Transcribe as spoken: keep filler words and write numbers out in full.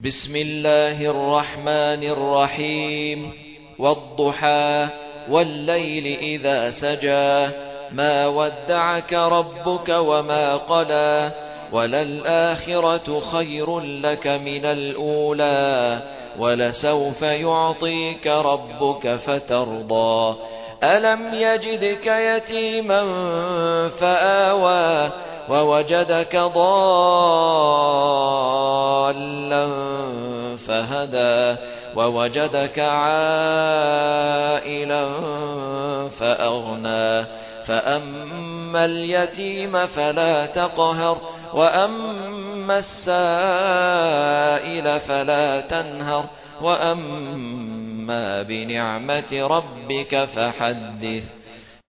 بسم الله الرحمن الرحيم والضحى والليل إذا سجى ما ودعك ربك وما قلى وللآخرة خير لك من الأولى ولسوف يعطيك ربك فترضى ألم يجدك يتيما فآوى ووجدك ضالا فهدى ووجدك عائلا فأغنى فأما اليتيم فلا تقهر وأما السائل فلا تنهر وأما بنعمة ربك فحدث